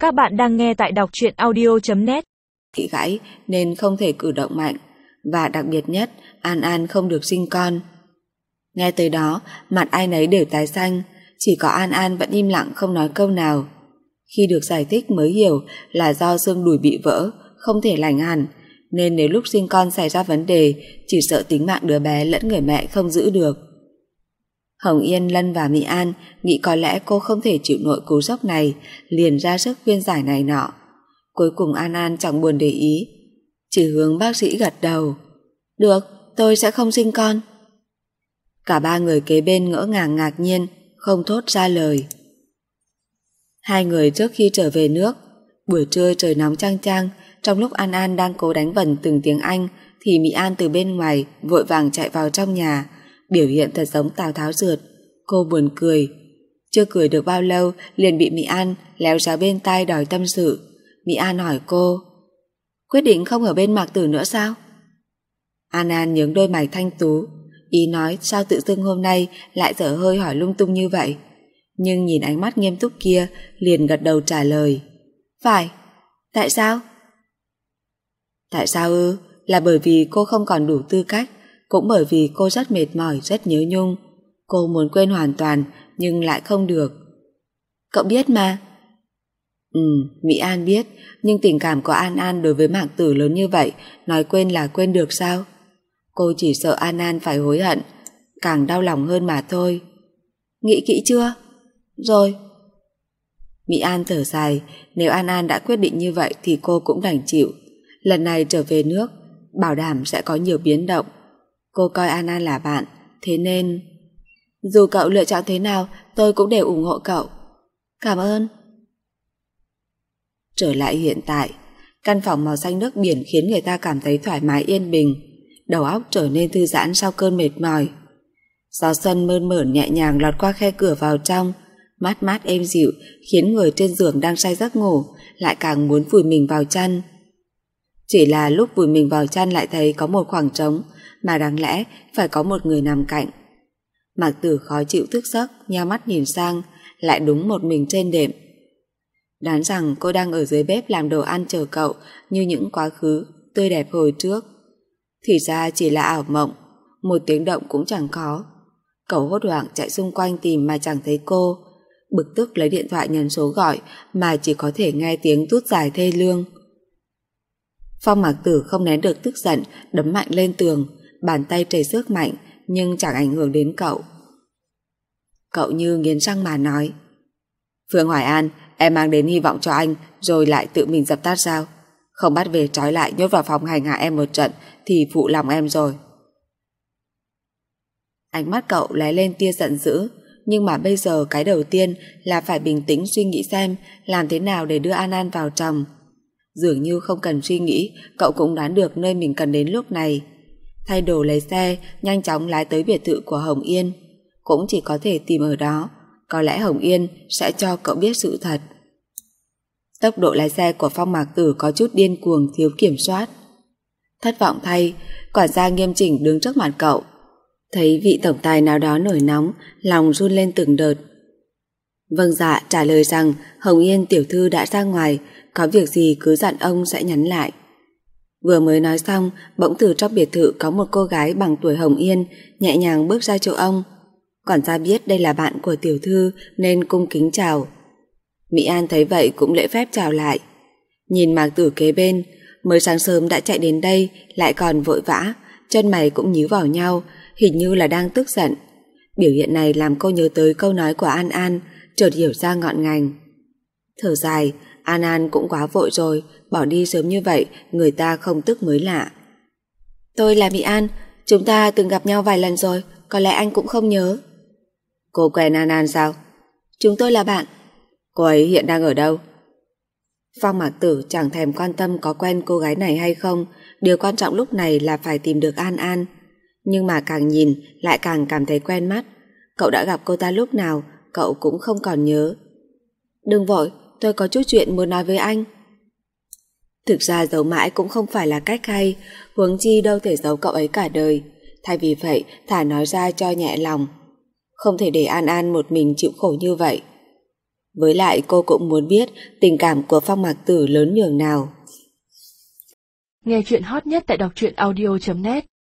Các bạn đang nghe tại đọc truyện audio.net. Thị gãy nên không thể cử động mạnh, và đặc biệt nhất, An An không được sinh con. Nghe tới đó, mặt ai nấy đều tái xanh, chỉ có An An vẫn im lặng không nói câu nào. Khi được giải thích mới hiểu là do xương đùi bị vỡ, không thể lành hẳn, nên nếu lúc sinh con xảy ra vấn đề, chỉ sợ tính mạng đứa bé lẫn người mẹ không giữ được. Hồng Yên, Lân và Mỹ An nghĩ có lẽ cô không thể chịu nổi cú sốc này, liền ra sức khuyên giải này nọ. Cuối cùng An An chẳng buồn để ý, chỉ hướng bác sĩ gật đầu. Được, tôi sẽ không sinh con. Cả ba người kế bên ngỡ ngàng ngạc nhiên, không thốt ra lời. Hai người trước khi trở về nước, buổi trưa trời nóng chang chang, trong lúc An An đang cố đánh vần từng tiếng Anh thì Mỹ An từ bên ngoài vội vàng chạy vào trong nhà, biểu hiện thật giống Tào Tháo rượt. Cô buồn cười, chưa cười được bao lâu liền bị Mỹ An léo ra bên tai đòi tâm sự. Mỹ An hỏi cô, quyết định không ở bên Mạc Tử nữa sao? An An nhướng đôi mày thanh tú, ý nói sao tự dưng hôm nay lại dở hơi hỏi lung tung như vậy, nhưng nhìn ánh mắt nghiêm túc kia liền gật đầu trả lời. Phải. Tại sao? Tại sao ư? Là bởi vì cô không còn đủ tư cách, cũng bởi vì cô rất mệt mỏi, rất nhớ Nhung. Cô muốn quên hoàn toàn nhưng lại không được. Cậu biết mà. Mỹ An biết, nhưng tình cảm của An An đối với Mạc Tử lớn như vậy, nói quên là quên được sao? Cô chỉ sợ An An phải hối hận, càng đau lòng hơn mà thôi. Nghĩ kỹ chưa? Rồi. Mỹ An thở dài, nếu An An đã quyết định như vậy thì cô cũng đành chịu. Lần này trở về nước, bảo đảm sẽ có nhiều biến động. Cô coi An An là bạn, thế nên... Dù cậu lựa chọn thế nào, tôi cũng đều ủng hộ cậu. Cảm ơn. Trở lại hiện tại, căn phòng màu xanh nước biển khiến người ta cảm thấy thoải mái yên bình, đầu óc trở nên thư giãn sau cơn mệt mỏi. Gió xuân mơn mởn nhẹ nhàng lọt qua khe cửa vào trong, mát mát êm dịu khiến người trên giường đang say giấc ngủ lại càng muốn vùi mình vào chăn. Chỉ là lúc vùi mình vào chăn lại thấy có một khoảng trống mà đáng lẽ phải có một người nằm cạnh. Mạc Tử khó chịu thức giấc, nheo mắt nhìn sang, lại đúng một mình trên đệm. Đoán rằng cô đang ở dưới bếp làm đồ ăn chờ cậu như những quá khứ tươi đẹp hồi trước. Thì ra chỉ là ảo mộng, một tiếng động cũng chẳng có. Cậu hốt hoảng chạy xung quanh tìm mà chẳng thấy cô, bực tức lấy điện thoại nhấn số gọi mà chỉ có thể nghe tiếng tút dài thê lương. Phong Mạc Tử không nén được tức giận, đấm mạnh lên tường, bàn tay chảy xước mạnh nhưng chẳng ảnh hưởng đến cậu. Cậu như nghiến răng mà nói, Phương Hoài An, em mang đến hy vọng cho anh rồi lại tự mình dập tắt sao? Không bắt về trói lại nhốt vào phòng hành hạ em một trận thì phụ lòng em rồi. Ánh mắt cậu lóe lên tia giận dữ, nhưng mà bây giờ cái đầu tiên là phải bình tĩnh suy nghĩ xem làm thế nào để đưa An An vào chồng. Dường như không cần suy nghĩ, cậu cũng đoán được nơi mình cần đến lúc này. Thay đồ lấy xe, nhanh chóng lái tới biệt thự của Hồng Yên. Cũng chỉ có thể tìm ở đó, có lẽ Hồng Yên sẽ cho cậu biết sự thật. Tốc độ lái xe của Phong Mạc Tử có chút điên cuồng, thiếu kiểm soát. Thất vọng thay, quản gia nghiêm chỉnh đứng trước mặt cậu. Thấy vị tổng tài nào đó nổi nóng, lòng run lên từng đợt. Vâng dạ, trả lời rằng Hồng Yên tiểu thư đã ra ngoài, có việc gì cứ dặn ông sẽ nhắn lại. Vừa mới nói xong, bỗng từ trong biệt thự có một cô gái bằng tuổi Hồng Yên nhẹ nhàng bước ra chỗ ông. Quản gia biết đây là bạn của tiểu thư nên cung kính chào. Mỹ An thấy vậy cũng lễ phép chào lại. Nhìn Mạc Tử kế bên, mới sáng sớm đã chạy đến đây, lại còn vội vã, chân mày cũng nhíu vào nhau, hình như là đang tức giận. Biểu hiện này làm cô nhớ tới câu nói của An An, chợt hiểu ra ngọn ngành. Thở dài, An An cũng quá vội rồi, bỏ đi sớm như vậy người ta không tức mới lạ. Tôi là Mỹ An, chúng ta từng gặp nhau vài lần rồi, có lẽ anh cũng không nhớ. Cô quen An An sao? Chúng tôi là bạn. Cô ấy hiện đang ở đâu? Phong Mạc Tử chẳng thèm quan tâm có quen cô gái này hay không, điều quan trọng lúc này là phải tìm được An An. Nhưng mà càng nhìn lại càng cảm thấy quen mắt. Cậu đã gặp cô ta lúc nào cậu cũng không còn nhớ. Đừng vội, tôi có chút chuyện muốn nói với anh. Thực ra giấu mãi cũng không phải là cách hay, huống chi đâu thể giấu cậu ấy cả đời. Thay vì vậy thà nói ra cho nhẹ lòng. Không thể để An An một mình chịu khổ như vậy. Với lại cô cũng muốn biết tình cảm của Phong Mạc Tử lớn nhường nào. Nghe chuyện hot nhất tại đọc truyện audio.net